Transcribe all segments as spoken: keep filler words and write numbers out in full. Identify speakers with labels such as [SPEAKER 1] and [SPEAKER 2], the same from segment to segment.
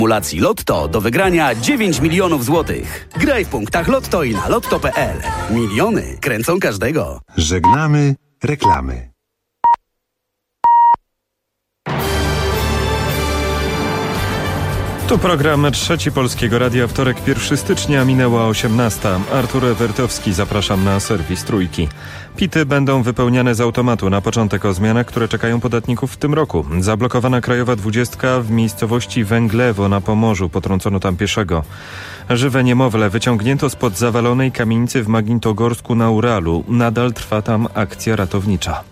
[SPEAKER 1] Simulacji Lotto do wygrania dziewięć milionów złotych. Graj w punktach Lotto i na lotto kropka p l. Miliony kręcą każdego.
[SPEAKER 2] Żegnamy reklamy.
[SPEAKER 3] Tu program Trzeci Polskiego Radia, wtorek pierwszego stycznia, minęła osiemnasta. Artur Ewertowski, zapraszam na serwis Trójki. Pity będą wypełniane z automatu. Na początek o zmianach, które czekają podatników w tym roku. Zablokowana Krajowa Dwudziestka w miejscowości Węglewo na Pomorzu. Potrącono tam pieszego. Żywe niemowlę wyciągnięto spod zawalonej kamienicy w Magnitogorsku na Uralu. Nadal trwa tam akcja ratownicza.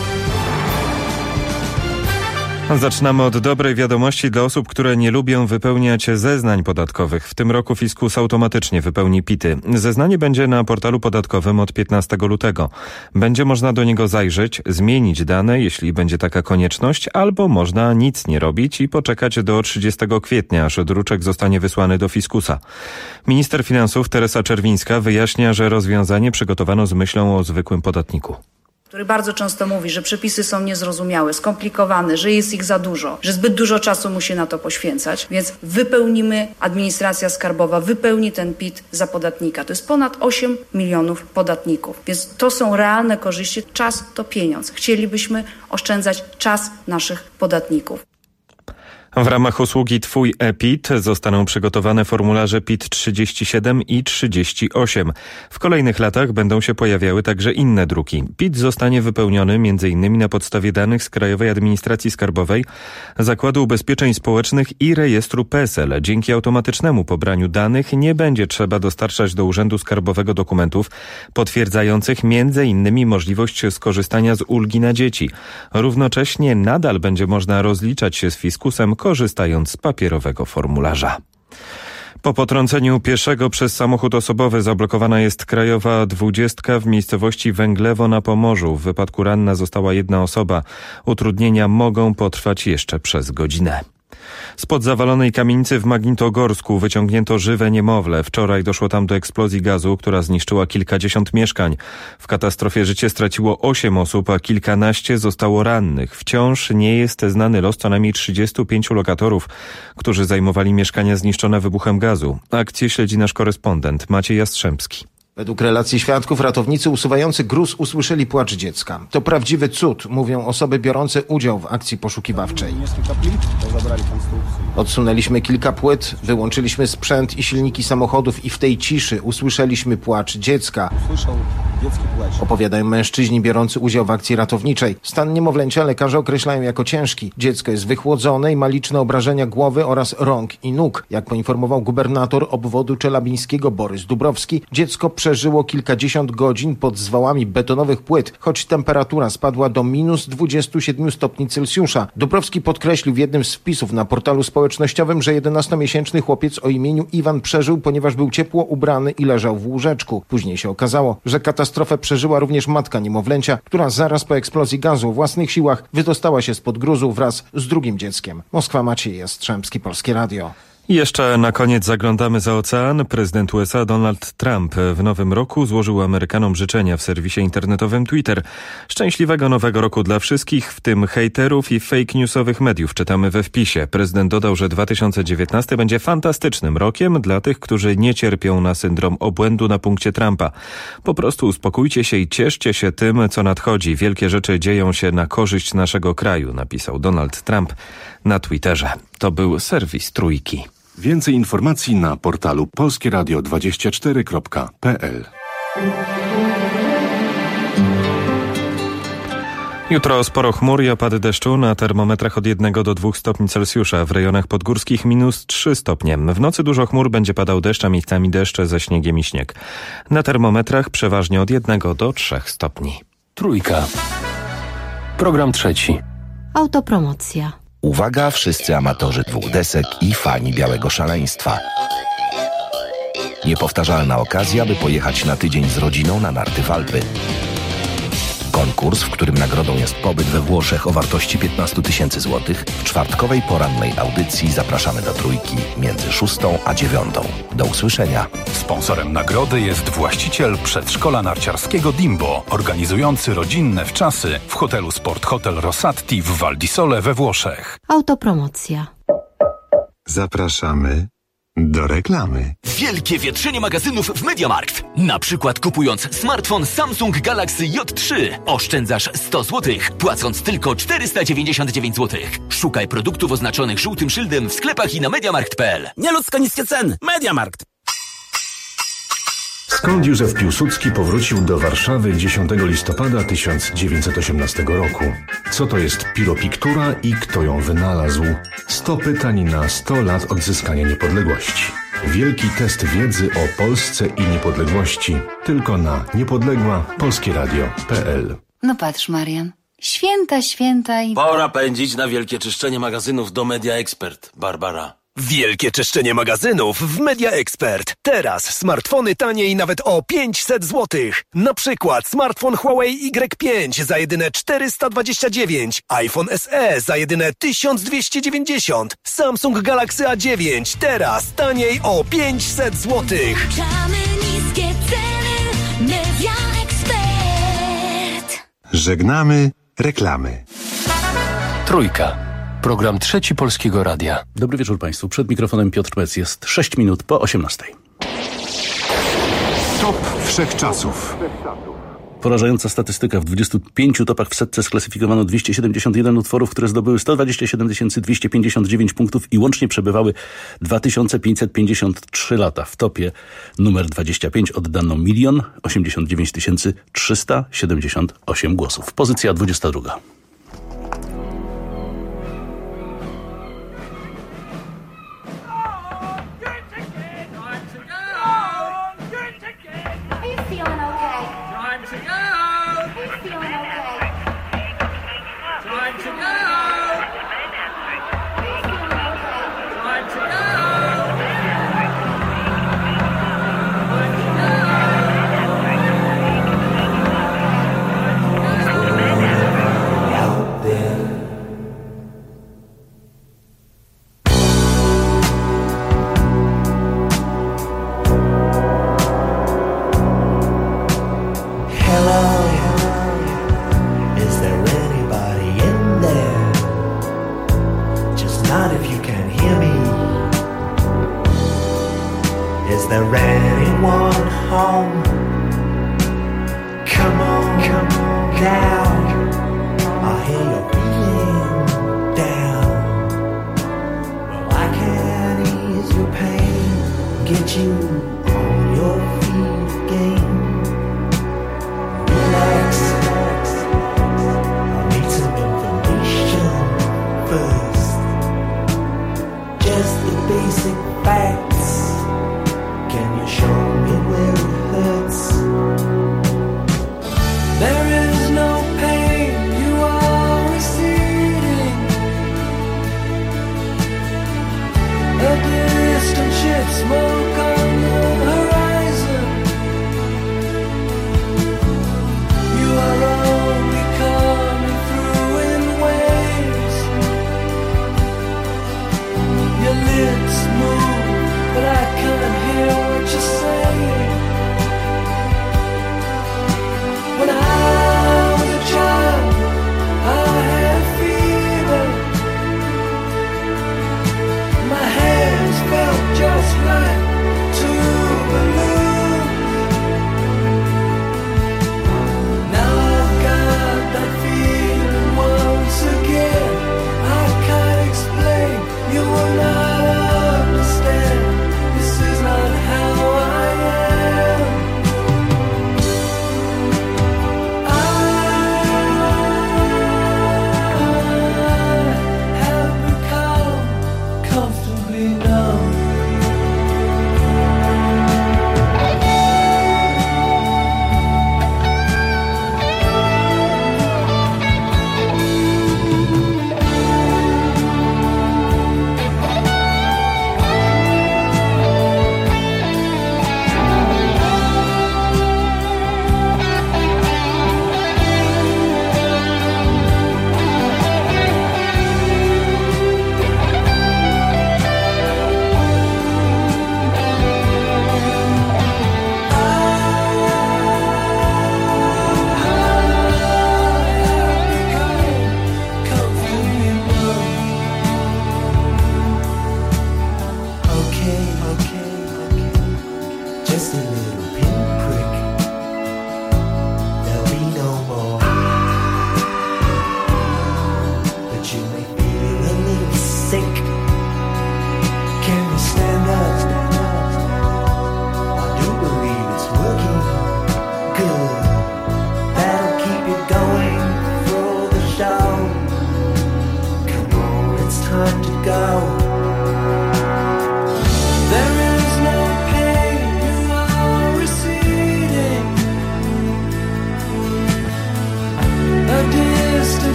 [SPEAKER 3] Zaczynamy od dobrej wiadomości dla osób, które nie lubią wypełniać zeznań podatkowych. W tym roku fiskus automatycznie wypełni pity. Zeznanie będzie na portalu podatkowym od piętnastego lutego. Będzie można do niego zajrzeć, zmienić dane, jeśli będzie taka konieczność, albo można nic nie robić i poczekać do trzydziestego kwietnia, aż druczek zostanie wysłany do fiskusa. Minister finansów Teresa Czerwińska wyjaśnia, że rozwiązanie przygotowano z myślą o zwykłym podatniku,
[SPEAKER 4] który bardzo często mówi, że przepisy są niezrozumiałe, skomplikowane, że jest ich za dużo, że zbyt dużo czasu musi na to poświęcać, więc wypełnimy, administracja skarbowa wypełni ten pit za podatnika. To jest ponad osiem milionów podatników, więc to są realne korzyści. Czas to pieniądz. Chcielibyśmy oszczędzać czas naszych podatników.
[SPEAKER 3] W ramach usługi Twój e-pit zostaną przygotowane formularze pit trzydzieści siedem i trzydzieści osiem. W kolejnych latach będą się pojawiały także inne druki. pit zostanie wypełniony m.in. na podstawie danych z Krajowej Administracji Skarbowej, Zakładu Ubezpieczeń Społecznych i rejestru P E S E L. Dzięki automatycznemu pobraniu danych nie będzie trzeba dostarczać do Urzędu Skarbowego dokumentów potwierdzających m.in. możliwość skorzystania z ulgi na dzieci. Równocześnie nadal będzie można rozliczać się z fiskusem, korzystając z papierowego formularza. Po potrąceniu pieszego przez samochód osobowy zablokowana jest Krajowa Dwudziestka w miejscowości Węglewo na Pomorzu. W wypadku ranna została jedna osoba. Utrudnienia mogą potrwać jeszcze przez godzinę. Spod zawalonej kamienicy w Magnitogorsku wyciągnięto żywe niemowlę. Wczoraj doszło tam do eksplozji gazu, która zniszczyła kilkadziesiąt mieszkań. W katastrofie życie straciło osiem osób, a kilkanaście zostało rannych. Wciąż nie jest znany los co najmniej trzydziestu pięciu lokatorów, którzy zajmowali mieszkania zniszczone wybuchem gazu. Akcję śledzi nasz korespondent Maciej Jastrzębski.
[SPEAKER 5] Według relacji świadków ratownicy usuwający gruz usłyszeli płacz dziecka. To prawdziwy cud, mówią osoby biorące udział w akcji poszukiwawczej. Odsunęliśmy kilka płyt, wyłączyliśmy sprzęt i silniki samochodów i w tej ciszy usłyszeliśmy płacz dziecka. Opowiadają mężczyźni biorący udział w akcji ratowniczej. Stan niemowlęcia lekarze określają jako ciężki. Dziecko jest wychłodzone i ma liczne obrażenia głowy oraz rąk i nóg. Jak poinformował gubernator obwodu czelabińskiego Borys Dubrowski, dziecko przeżyło kilkadziesiąt godzin pod zwałami betonowych płyt, choć temperatura spadła do minus dwudziestu siedmiu stopni Celsjusza. Dubrowski podkreślił w jednym z wpisów na portalu społecznościowym, że jedenastomiesięczny chłopiec o imieniu Iwan przeżył, ponieważ był ciepło ubrany i leżał w łóżeczku. Później się okazało, że katastrofę przeżyła również matka niemowlęcia, która zaraz po eksplozji gazu o własnych siłach wydostała się spod gruzu wraz z drugim dzieckiem. Moskwa, Maciej Jastrzębski, Polskie Radio.
[SPEAKER 3] I jeszcze na koniec zaglądamy za ocean. Prezydent U S A Donald Trump w nowym roku złożył Amerykanom życzenia w serwisie internetowym Twitter. Szczęśliwego nowego roku dla wszystkich, w tym hejterów i fake newsowych mediów, czytamy we wpisie. Prezydent dodał, że dwa tysiące dziewiętnasty będzie fantastycznym rokiem dla tych, którzy nie cierpią na syndrom obłędu na punkcie Trumpa. Po prostu uspokójcie się i cieszcie się tym, co nadchodzi. Wielkie rzeczy dzieją się na korzyść naszego kraju, napisał Donald Trump na Twitterze. To był serwis Trójki.
[SPEAKER 2] Więcej informacji na portalu polskie radio dwadzieścia cztery kropka p l.
[SPEAKER 3] Jutro sporo chmur i opady deszczu, na termometrach od jednego do dwóch stopni Celsjusza, w rejonach podgórskich minus trzy stopnie. W nocy dużo chmur, będzie padał deszcz, a miejscami deszcze ze śniegiem i śnieg. Na termometrach przeważnie od jednego do trzech stopni.
[SPEAKER 6] Trójka. Program trzeci.
[SPEAKER 7] Autopromocja.
[SPEAKER 8] Uwaga, wszyscy amatorzy dwóch desek i fani białego szaleństwa. Niepowtarzalna okazja, by pojechać na tydzień z rodziną na narty w Alpy. Konkurs, w którym nagrodą jest pobyt we Włoszech o wartości piętnaście tysięcy złotych. W czwartkowej porannej audycji zapraszamy do Trójki między szóstą a dziewiątą. Do usłyszenia.
[SPEAKER 9] Sponsorem nagrody jest właściciel przedszkola narciarskiego Dimbo, organizujący rodzinne wczasy w hotelu Sport Hotel Rossatti w Val di Sole we Włoszech.
[SPEAKER 7] Autopromocja.
[SPEAKER 2] Zapraszamy do reklamy.
[SPEAKER 10] Wielkie wietrzenie magazynów w MediaMarkt. Na przykład kupując smartfon Samsung Galaxy J trzy oszczędzasz sto złotych, płacąc tylko czterysta dziewięćdziesiąt dziewięć złotych. Szukaj produktów oznaczonych żółtym szyldem w sklepach i na mediamarkt kropka p l.
[SPEAKER 1] Nieludzko niskie ceny. MediaMarkt.
[SPEAKER 2] Skąd Józef Piłsudski powrócił do Warszawy dziesiątego listopada tysiąc dziewięćset osiemnastego roku? Co to jest piropiktura i kto ją wynalazł? sto pytań na sto lat odzyskania niepodległości. Wielki test wiedzy o Polsce i niepodległości. Tylko na niepodległa polskie radio kropka p l.
[SPEAKER 11] No patrz, Marian. Święta, święta i...
[SPEAKER 12] Pora pędzić na wielkie czyszczenie magazynów do Media Expert, Barbara.
[SPEAKER 13] Wielkie czyszczenie magazynów w Media Expert. Teraz smartfony taniej nawet o pięćset złotych. Na przykład smartfon Huawei Y pięć za jedyne czterysta dwadzieścia dziewięć, iPhone S E za jedyne tysiąc dwieście dziewięćdziesiąt, Samsung Galaxy A dziewięć teraz taniej o pięćset złotych.
[SPEAKER 14] Niskie ceny. Media Expert.
[SPEAKER 2] Żegnamy reklamy.
[SPEAKER 6] Trójka. Program Trzeci Polskiego Radia.
[SPEAKER 15] Dobry wieczór Państwu. Przed mikrofonem Piotr Mec. Jest sześć minut po osiemnastej.
[SPEAKER 2] Top wszechczasów.
[SPEAKER 15] Porażająca statystyka. W dwudziestu pięciu topach w setce sklasyfikowano dwieście siedemdziesiąt jeden utworów, które zdobyły sto dwadzieścia siedem tysięcy dwieście pięćdziesiąt dziewięć punktów i łącznie przebywały dwa tysiące pięćset pięćdziesiąt trzy lata. W topie numer dwadzieścia pięć oddano milion osiemdziesiąt dziewięć tysięcy trzysta siedemdziesiąt osiem głosów. Pozycja dwudziesta druga.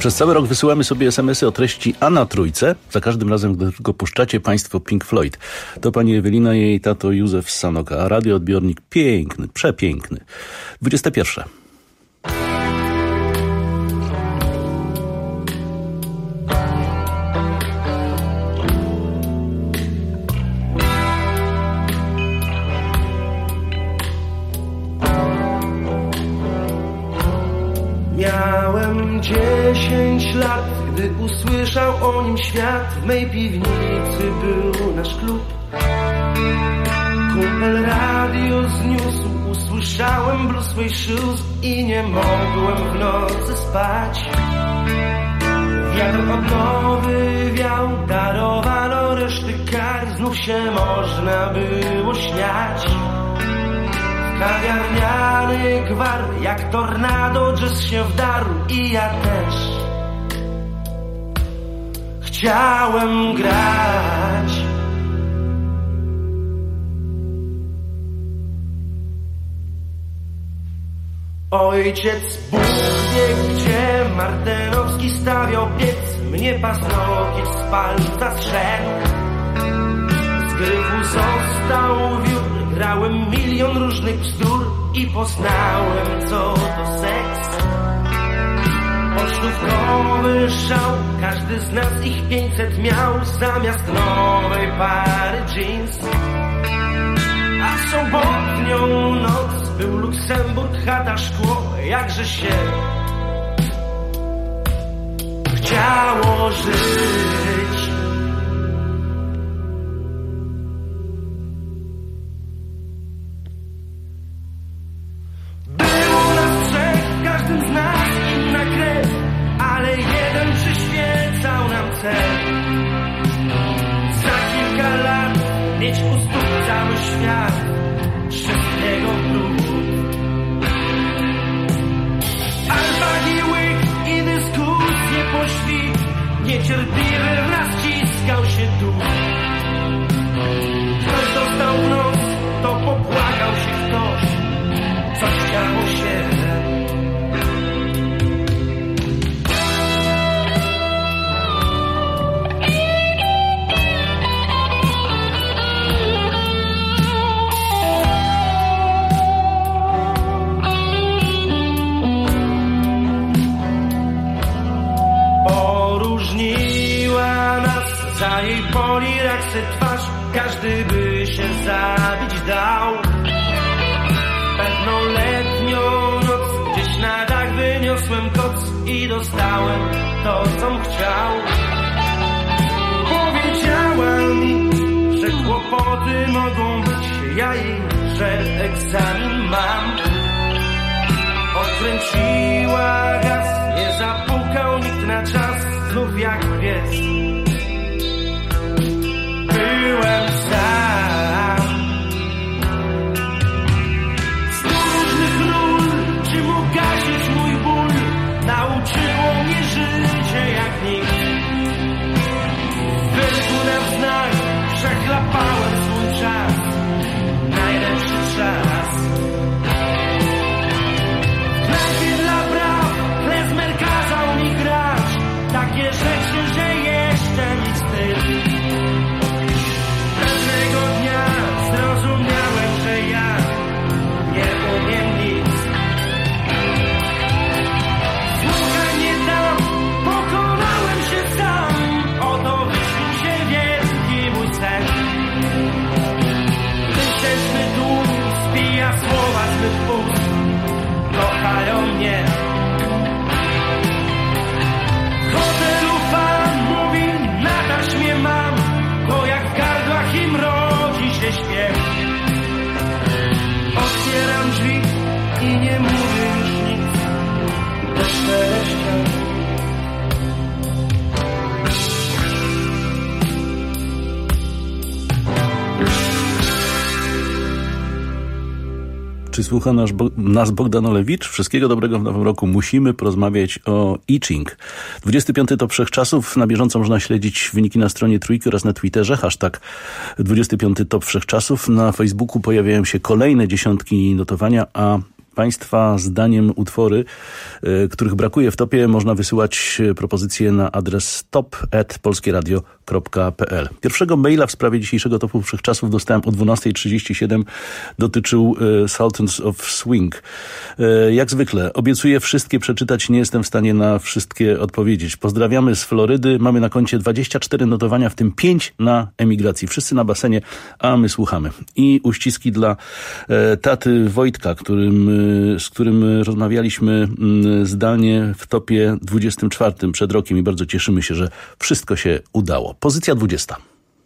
[SPEAKER 15] Przez cały rok wysyłamy sobie es em esy o treści A na trójce. Za każdym razem, gdy tylko puszczacie państwo Pink Floyd. To pani Ewelina i jej tato Józef z Sanoka. A radioodbiornik piękny, przepiękny. dwudziesta pierwsza.
[SPEAKER 16] Miałem dziesięć lat, gdy usłyszał o nim świat. W mej piwnicy był nasz klub. Kumpel radio zniósł, usłyszałem Blue Suede Shoes i nie mogłem w nocy spać. Wiatr odnowy wiał, darowano reszty kar. Znów się można było śmiać. Kawiarniany gwar, jak tornado jazz się wdarł i ja też chciałem grać. Ojciec Bóg wie, gdzie Martenowski stawiał piec. Mnie pasnokieć z palca zszedł. Z gryfu został wiór. Grałem milion różnych bzdur i poznałem, co to seks. Pocztówkowy szał, każdy z nas ich pięćset miał. Zamiast nowej pary jeans. A w sobotnią noc był Luksemburg, chata, szkło. Jakże się chciało żyć. Za kilka lat mieć u stóp cały świat, wszystkiego brud. Albagi, łyk i dyskusje po świt. Niecierpliwy raz ciskał się duch. Ktoś dostał w nos, to popłakał się ktoś. Coś chciało się. Za jej poliraksy twarz każdy by się zabić dał. Pewną letnią noc gdzieś na dach wyniosłem koc i dostałem to, com chciał. Powiedziała mi, że kłopoty mogą być, ja jej, że egzamin mam. Odkręciła gaz, nie zapukał nikt na czas, znów jak pies. Byłem sam. Z różnych ról, czym ugasić mój ból, nauczyło mnie życie jak nikt. Wyrku na znak, przechlapałem swój czas, najlepszy czas. Lepiej dla braw, klezmer kazał mi grać takie rzeczy, że jeszcze mi wstyd. Pewnego dnia zrozumiałem, że ja nie umiem nic. Słuchaj, nie dam, pokonałem się sam. Oto wyśnił się wielki mój sen. Występny tłum spija słowa zbyt pust. Kochają mnie. W hotelu pan mówi, na taśmie mam, bo jak w gardłach im rodzi się śpiew. Otwieram drzwi i nie mówię już nic do szczęścia.
[SPEAKER 15] Czy słucha nas, Bo- nas Bogdan Olewicz? Wszystkiego dobrego w nowym roku. Musimy porozmawiać o Itching. dwudziesty piąty to Wszechczasów. Na bieżąco można śledzić wyniki na stronie Trójki oraz na Twitterze. Hashtag dwudziesty piąty top Wszechczasów. Na Facebooku pojawiają się kolejne dziesiątki notowania, a Państwa zdaniem utwory, y, których brakuje w topie, można wysyłać propozycje na adres top at polskieradio kropka p l. Pierwszego maila w sprawie dzisiejszego topu wszechczasów dostałem o dwunasta trzydzieści siedem. Dotyczył y, Sultans of Swing. Y, jak zwykle, obiecuję wszystkie przeczytać, nie jestem w stanie na wszystkie odpowiedzieć. Pozdrawiamy z Florydy. Mamy na koncie dwadzieścia cztery notowania, w tym pięć na emigracji. Wszyscy na basenie, a my słuchamy. I uściski dla y, taty Wojtka, którym, y, z którym rozmawialiśmy y, zdalnie w topie dwudziestym czwartym przed rokiem i bardzo cieszymy się, że wszystko się udało. Pozycja dwudziesta.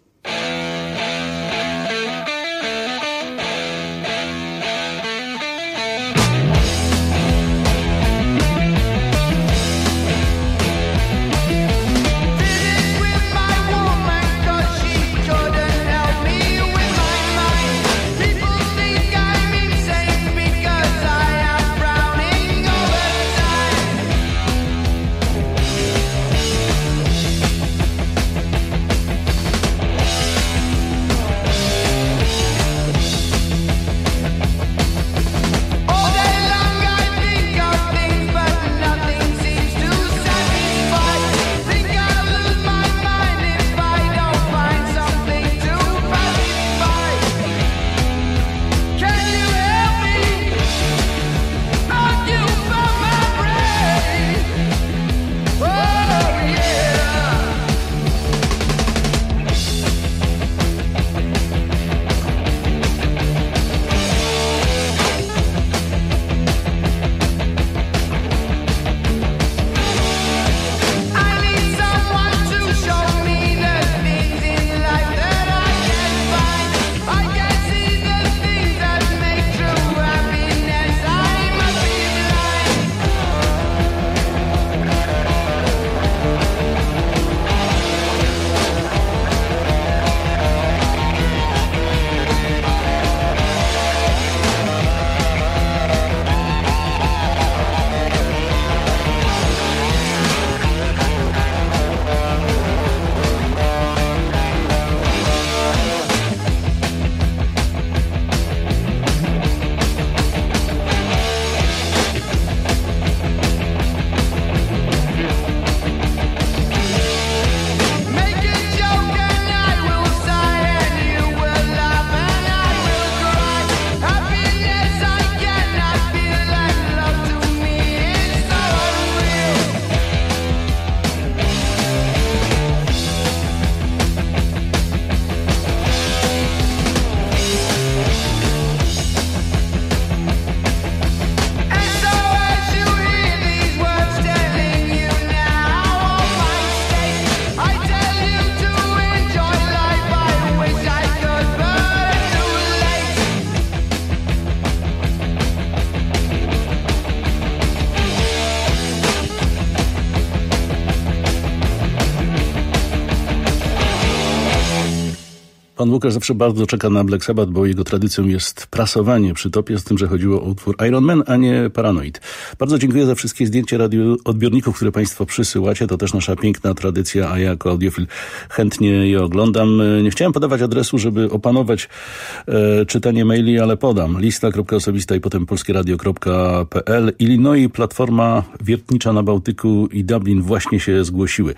[SPEAKER 15] Pan Łukasz zawsze bardzo czeka na Black Sabbath, bo jego tradycją jest prasowanie przy topie, z tym, że chodziło o utwór Iron Man, a nie Paranoid. Bardzo dziękuję za wszystkie zdjęcia radioodbiorników, które Państwo przysyłacie. To też nasza piękna tradycja, a ja jako audiofil chętnie je oglądam. Nie chciałem podawać adresu, żeby opanować e, czytanie maili, ale podam. Lista kropka osobista i potem polskieradio kropka p l. Illinois, Platforma Wiertnicza na Bałtyku i Dublin właśnie się zgłosiły.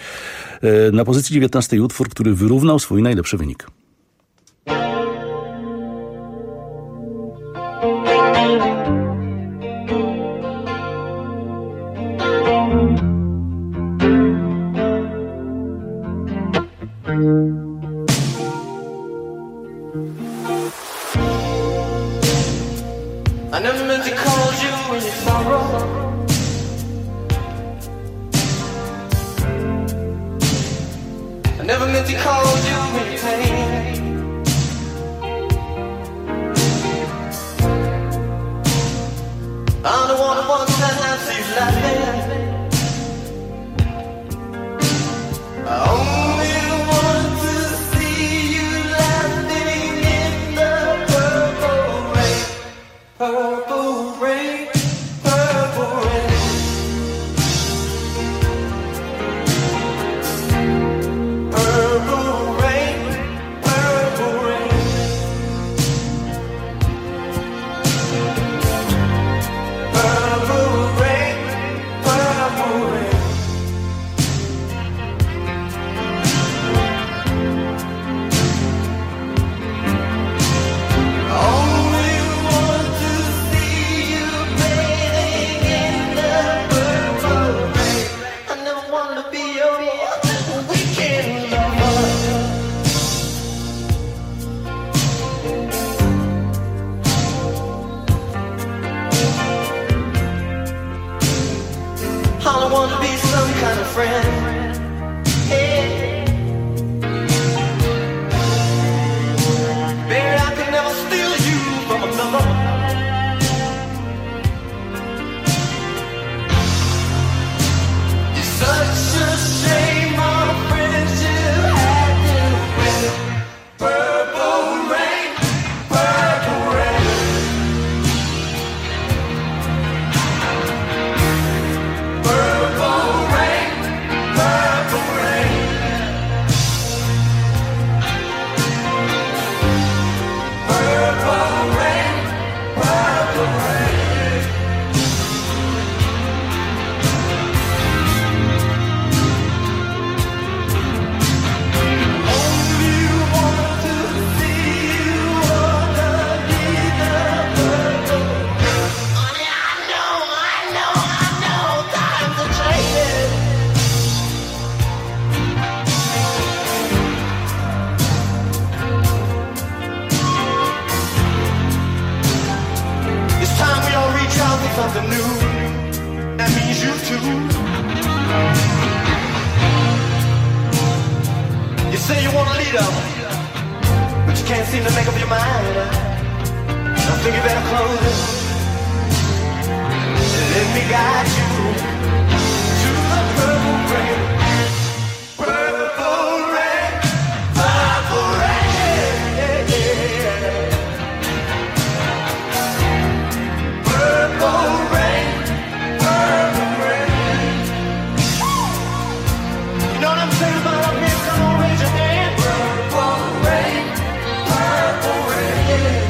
[SPEAKER 15] E, na pozycji dziewiętnastej utwór, który wyrównał swój najlepszy wynik.
[SPEAKER 16] I never meant to call you when you sorrow. I never meant to call you when you pain. I'm the one who wants that now see you laughing. I only want to see you laughing in the purple rain. Purple rain, purple rain. Purple rain, say you want a leader, but you can't seem to make up your mind. I think you better close it. Let me guide you to the purple rain. Purple rain, purple rain. Purple rain, purple rain. You know what I'm saying about up here? Come on, raise your hand. Purple rain, purple rain.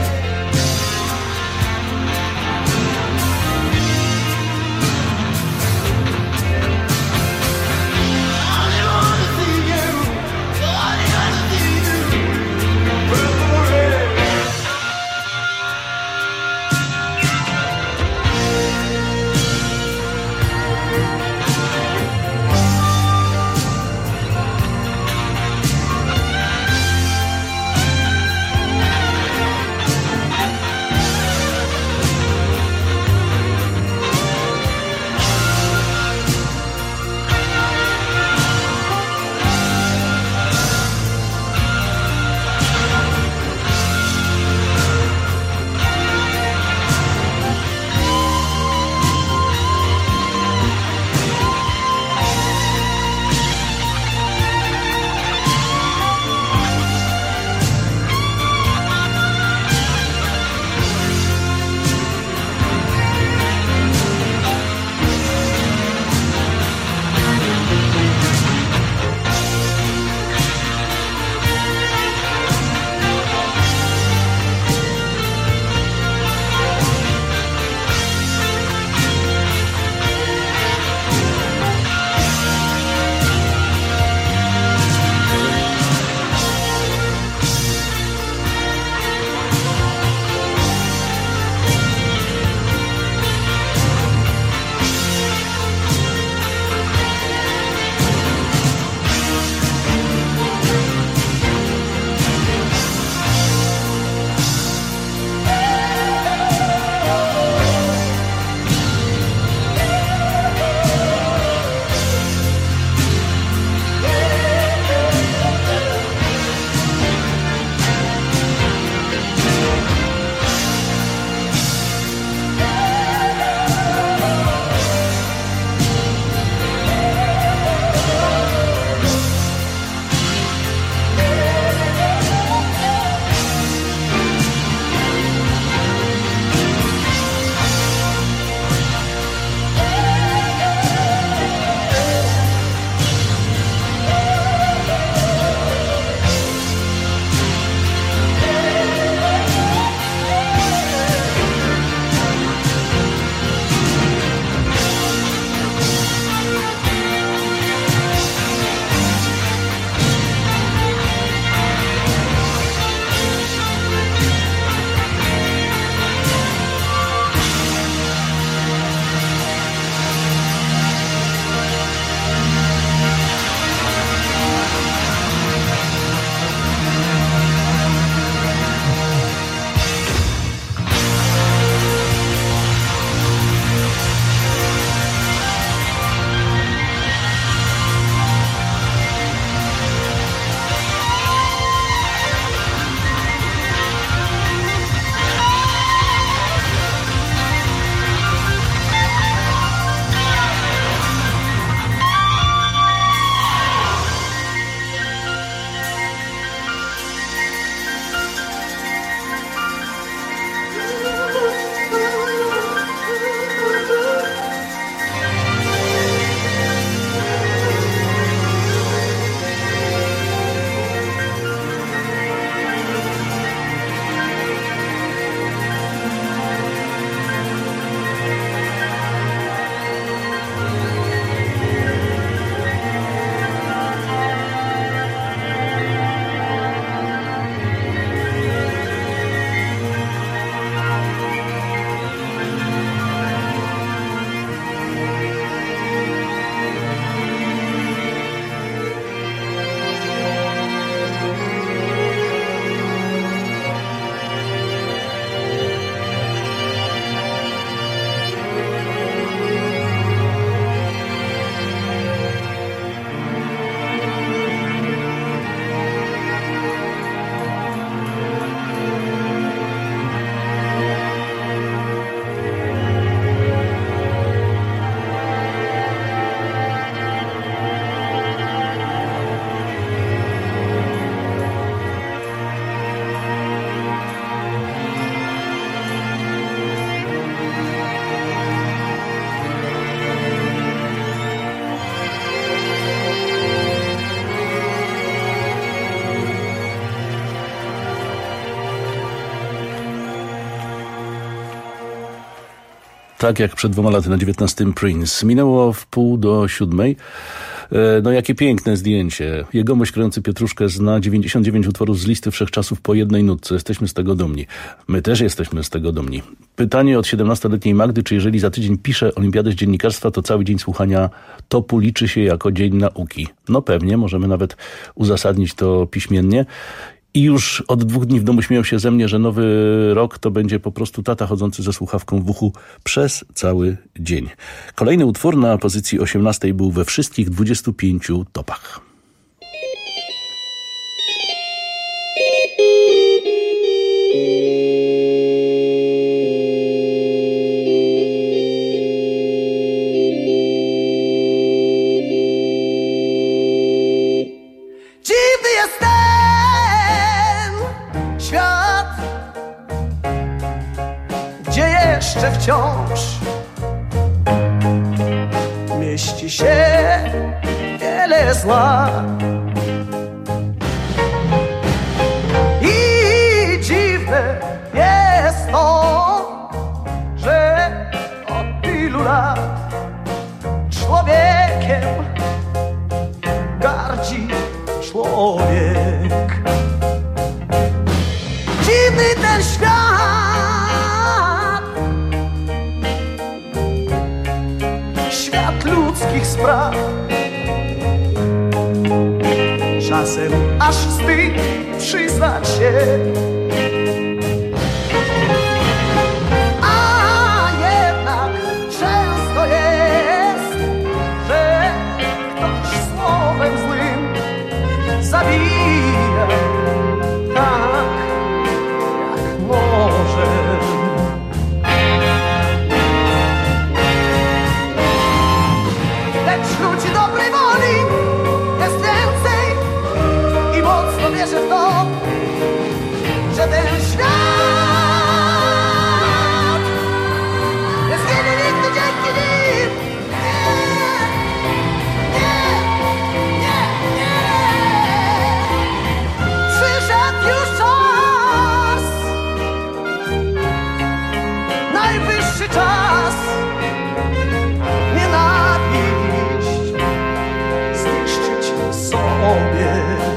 [SPEAKER 15] Tak jak przed dwoma laty na dziewiętnastym Prince. Minęło w pół do siódmej. No jakie piękne zdjęcie. Jegomość krający Pietruszkę zna dziewięćdziesiąt dziewięć utworów z listy wszechczasów po jednej nutce. Jesteśmy z tego dumni. My też jesteśmy z tego dumni. Pytanie od siedemnastoletniej Magdy, czy jeżeli za tydzień pisze olimpiadę z dziennikarstwa, to cały dzień słuchania topu liczy się jako dzień nauki. No pewnie, możemy nawet uzasadnić to piśmiennie. I już od dwóch dni w domu śmieją się ze mnie, że nowy rok to będzie po prostu tata chodzący ze słuchawką w uchu przez cały dzień. Kolejny utwór na pozycji osiemnastej był we wszystkich dwudziestu pięciu topach.
[SPEAKER 16] Dziwny jest ten świat, gdzie jeszcze wciąż mieści się wiele zła. I dziwne jest to, że od tylu lat człowiekiem gardzi człowiek. Dziwny ten świat, świat ludzkich spraw. Czasem aż wstyd przyznać się, a jednak często jest, że ktoś słowem złym zabija tak, jak może. Lecz ludzi dobrej woli jest więcej i mocno wierzę w to, że ten świat nie zginie nigdy dzięki nim. Nie, nie, nie, nie. Przyszedł już czas, najwyższy czas nienawiść zniszczyć sobie.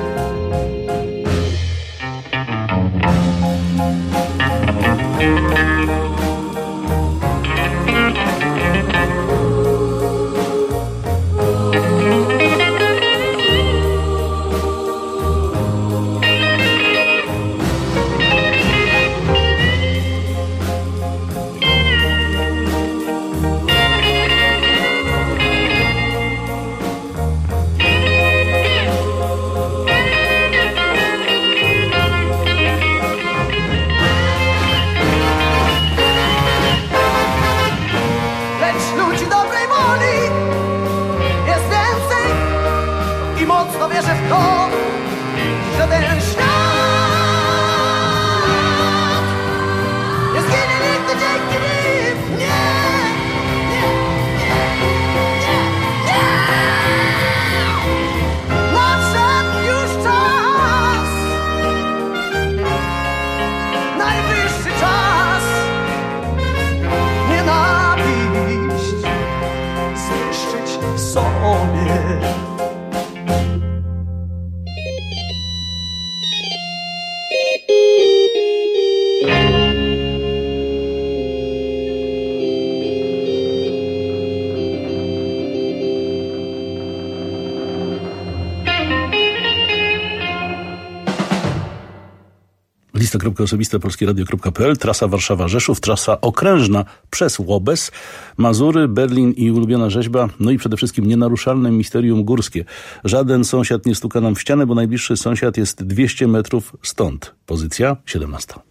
[SPEAKER 16] Lecz ludzi dobrej woli jest więcej i mocno wierzę w to, że ten świat nie zginie nigdy dzięki nim. Nie, nie, nie, nie, nie. Nadszedł już czas, najwyższy czas nienawiść zniszczyć sobie.
[SPEAKER 15] Lista kropka osobista polskie radio kropka p l, trasa Warszawa-Rzeszów, trasa okrężna przez Łobez, Mazury, Berlin i ulubiona rzeźba, no i przede wszystkim nienaruszalne misterium górskie. Żaden sąsiad nie stuka nam w ścianę, bo najbliższy sąsiad jest dwieście metrów stąd. Pozycja siedemnasta.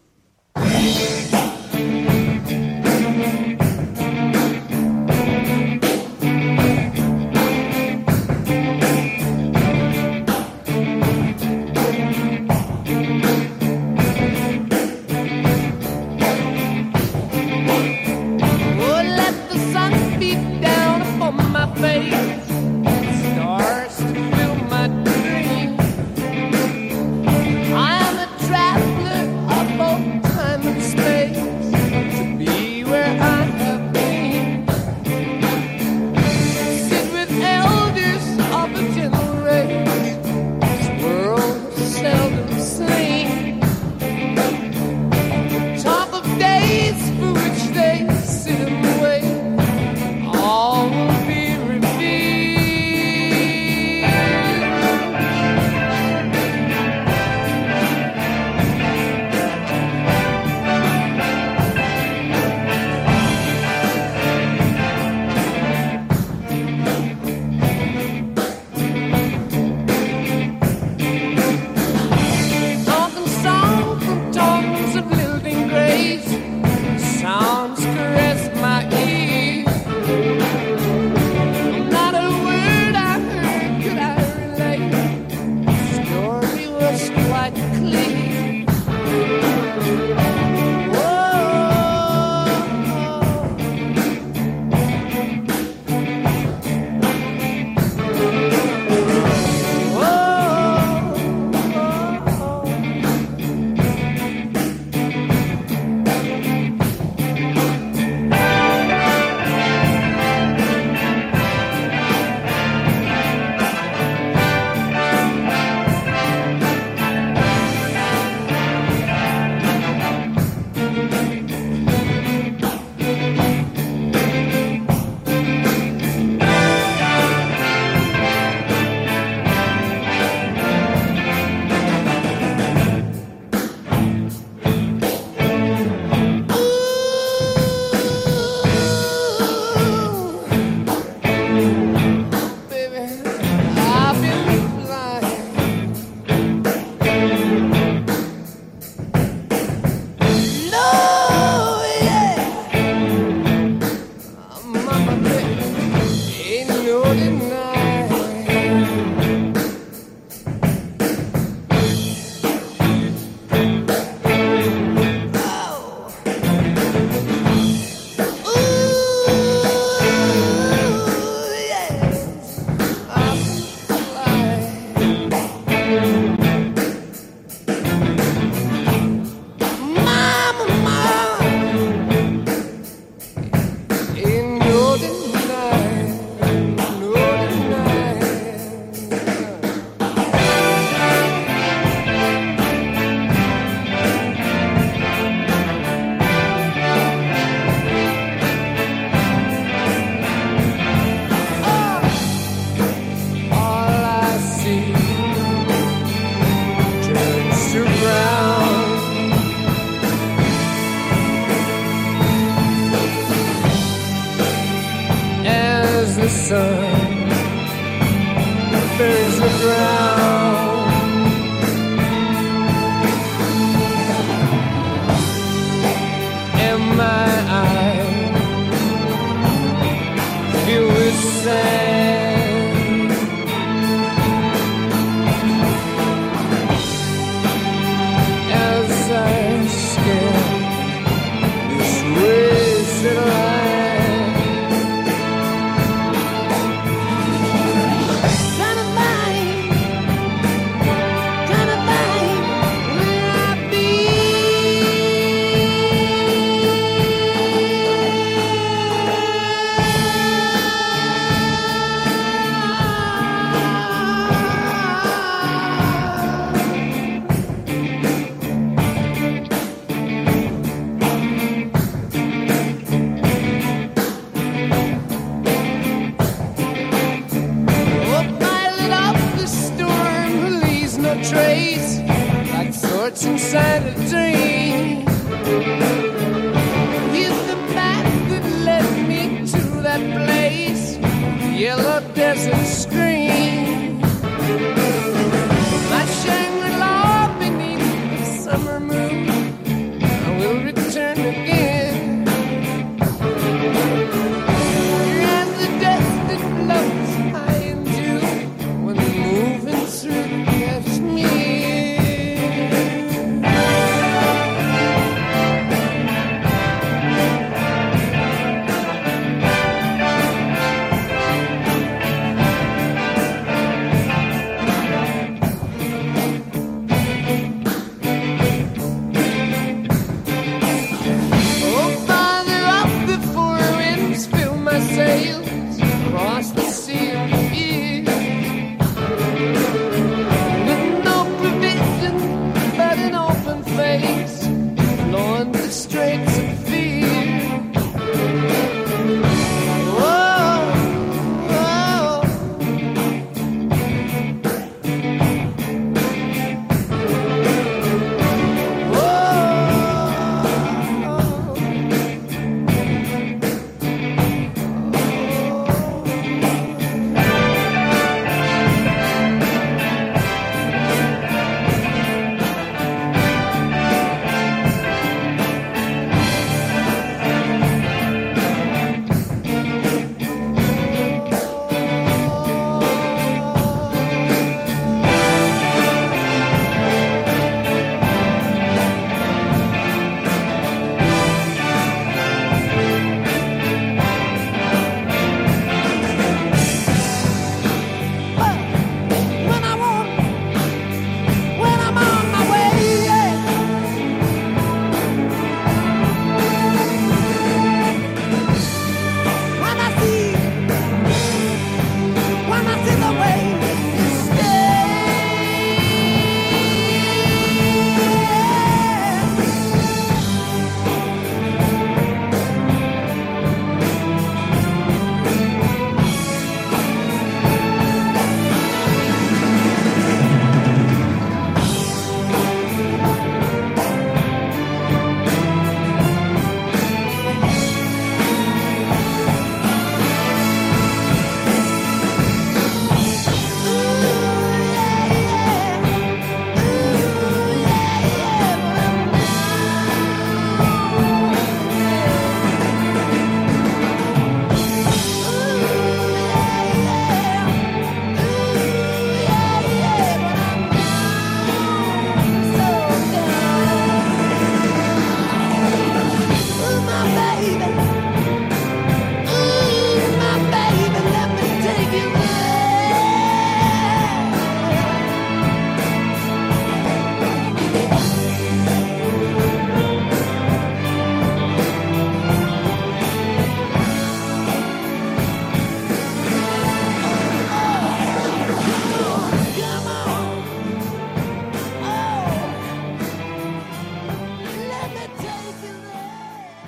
[SPEAKER 14] I'm a traveler of all time and space.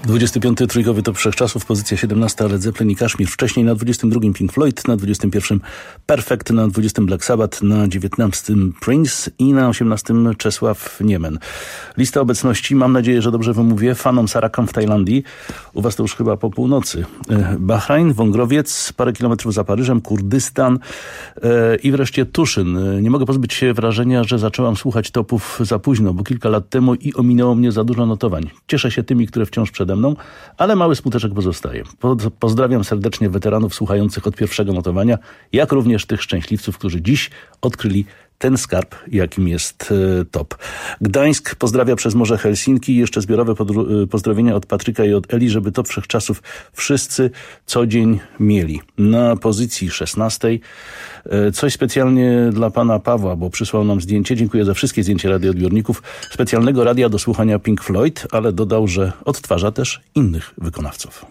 [SPEAKER 15] dwudziesty piąty trójkowy top wszechczasów, pozycja siedemnasta Led Zeppelin i Kashmir. Wcześniej na dwudziestym drugim Pink Floyd, na dwudziestym pierwszym Perfect, na dwudziestym Black Sabbath, na dziewiętnastym Prince i na osiemnastym Czesław Niemen. Lista obecności, mam nadzieję, że dobrze wymówię, Phanom Sarakan w Tajlandii. U was to już chyba po północy. Bahrain, Wągrowiec, parę kilometrów za Paryżem, Kurdystan e, i wreszcie Tuszyn. Nie mogę pozbyć się wrażenia, że zaczęłam słuchać topów za późno, bo kilka lat temu i ominęło mnie za dużo notowań. Cieszę się tymi, które wciąż przede mną, ale mały smuteczek pozostaje. Po, pozdrawiam serdecznie weteranów słuchających od pierwszego notowania, jak również tych szczęśliwców, którzy dziś odkryli ten skarb, jakim jest e, top. Gdańsk pozdrawia przez Morze Helsinki. Jeszcze zbiorowe podru- pozdrowienia od Patryka i od Eli, żeby top wszechczasów wszyscy co dzień mieli. Na pozycji szesnastej e, coś specjalnie dla pana Pawła, bo przysłał nam zdjęcie. Dziękuję za wszystkie zdjęcia radioodbiorników. Specjalnego radia do słuchania Pink Floyd, ale dodał, że odtwarza też innych wykonawców.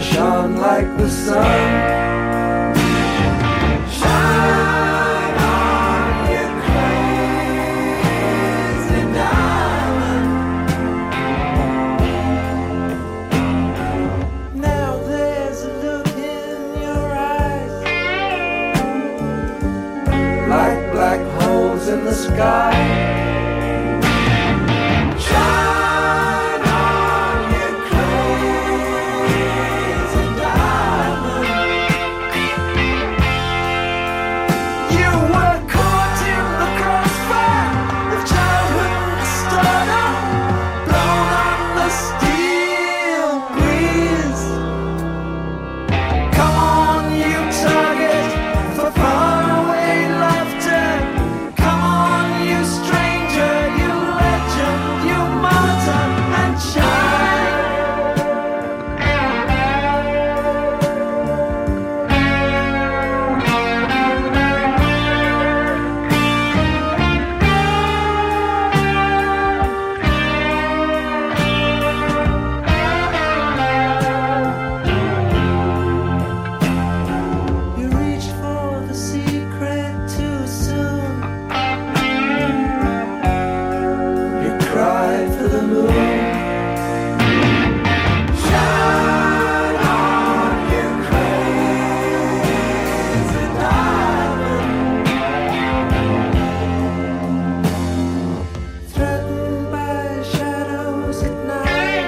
[SPEAKER 16] shone like the sun. Shine on, you crazy diamond. Now there's a look in your eyes, like black holes in the sky. Shine on, you crazy diamond. You were caught in the crossfire of childhood stardom, blown on the steel breeze. Come on, you target for faraway laughter. Come on, you stranger, you legend, you martyr, and shine. You reached for the secret too soon. You cried for the moon. Shine on, you crazy diamond. Threatened by shadows at night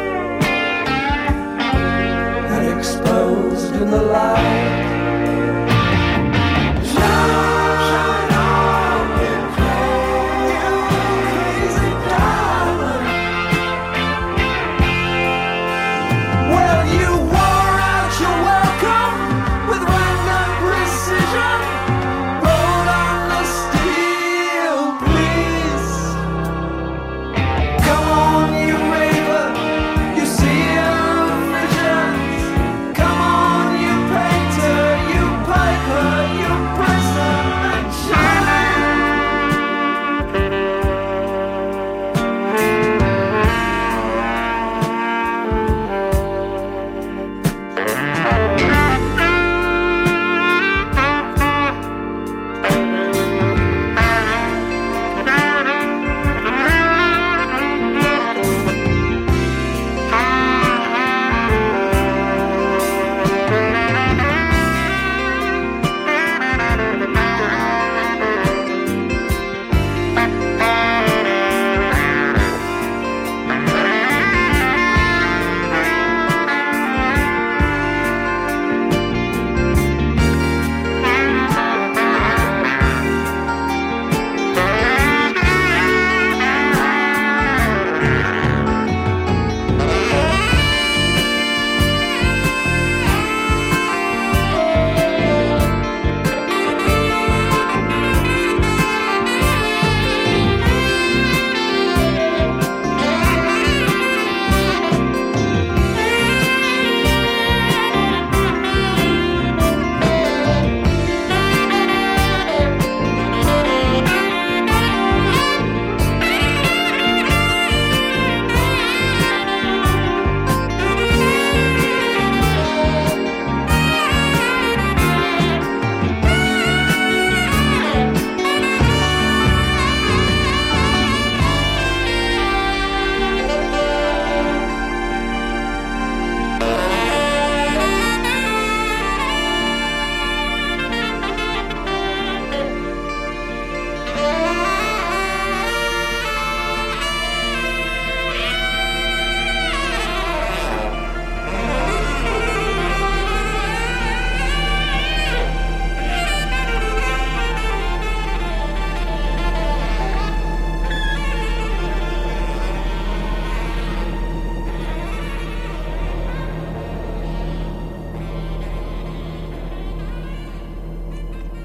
[SPEAKER 16] and exposed in the light. Shine on, you crazy diamond. Well, you wore out your welcome with random precision, rolled on the steel breeze. Come on, you raver, you see of visions. Come on, you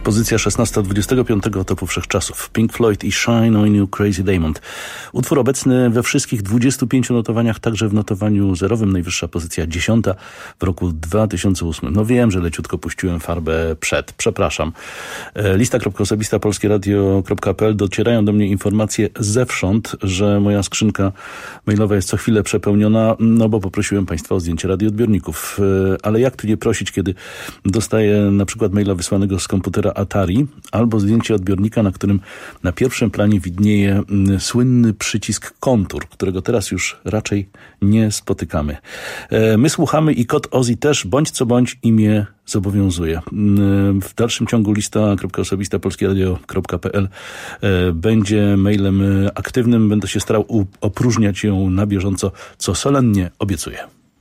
[SPEAKER 15] Pozycja szesnasta dwudziestego piątego topu wszechczasów. Pink Floyd i Shine on You Crazy Diamond. Utwór obecny we wszystkich dwudziestu pięciu notowaniach, także w notowaniu zerowym. Najwyższa pozycja dziesiąta w roku dwa tysiące ósmym. No wiem, że leciutko puściłem farbę przed. Przepraszam. Lista kropka osobista polskie radio kropka p l. Docierają do mnie informacje zewsząd, że moja skrzynka mailowa jest co chwilę przepełniona, no bo poprosiłem Państwa o zdjęcie radioodbiorników. Ale jak tu nie prosić, kiedy dostaję na przykład maila wysłanego z komputera Atari albo zdjęcie odbiornika, na którym na pierwszym planie widnieje słynny przycisk kontur, którego teraz już raczej nie spotykamy. My słuchamy i kod Ozzy też, bądź co bądź, imię zobowiązuje. W dalszym ciągu lista kropka osobista polskie radio kropka p l będzie mailem aktywnym. Będę się starał opróżniać ją na bieżąco, co solennie obiecuję.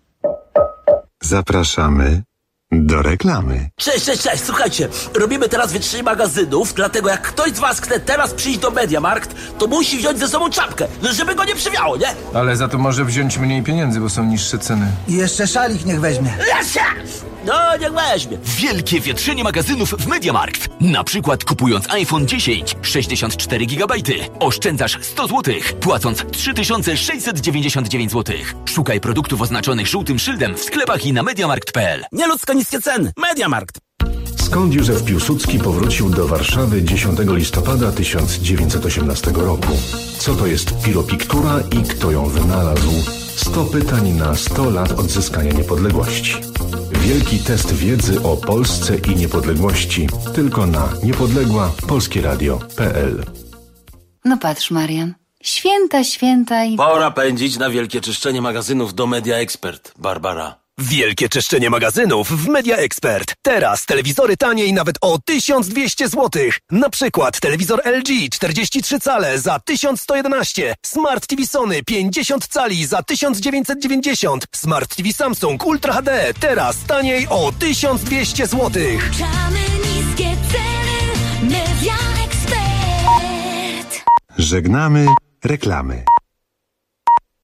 [SPEAKER 17] Zapraszamy do reklamy.
[SPEAKER 12] Cześć, cześć, cześć, słuchajcie, robimy teraz wytrzymanie magazynów, dlatego jak ktoś z was chce teraz przyjść do Mediamarkt, to musi wziąć ze sobą czapkę, żeby go nie przywiało, nie?
[SPEAKER 18] Ale za to może wziąć mniej pieniędzy, bo są niższe ceny.
[SPEAKER 19] I jeszcze szalik niech weźmie.
[SPEAKER 12] No, niech weźmie.
[SPEAKER 10] Wielkie wietrzenie magazynów w Mediamarkt. Na przykład kupując iPhone dziesięć, sześćdziesiąt cztery gigabajty, oszczędzasz sto złotych, płacąc trzy tysiące sześćset dziewięćdziesiąt dziewięć złotych. Szukaj produktów oznaczonych żółtym szyldem w sklepach i na mediamarkt kropka p l.
[SPEAKER 12] Nieludzko niskie ceny. Mediamarkt.
[SPEAKER 2] Skąd Józef Piłsudski powrócił do Warszawy dziesiątego listopada tysiąc dziewięćset osiemnastego roku? Co to jest piropiktura i kto ją wynalazł? sto pytań na sto lat odzyskania niepodległości. Wielki test wiedzy o Polsce i niepodległości. Tylko na niepodległa polskie radio kropka p l.
[SPEAKER 11] No patrz, Marian. Święta, święta i...
[SPEAKER 12] Pora pędzić na wielkie czyszczenie magazynów do Media Expert, Barbara.
[SPEAKER 13] Wielkie czyszczenie magazynów w Media Expert. Teraz telewizory taniej nawet o tysiąc dwieście złotych. Na przykład telewizor L G czterdzieści trzy cale za tysiąc sto jedenaście, Smart T V Sony pięćdziesiąt cali za tysiąc dziewięćset dziewięćdziesiąt, Smart T V Samsung Ultra H D teraz taniej o tysiąc dwieście złotych.
[SPEAKER 14] Niskie ceny, Media Expert.
[SPEAKER 17] Żegnamy reklamy.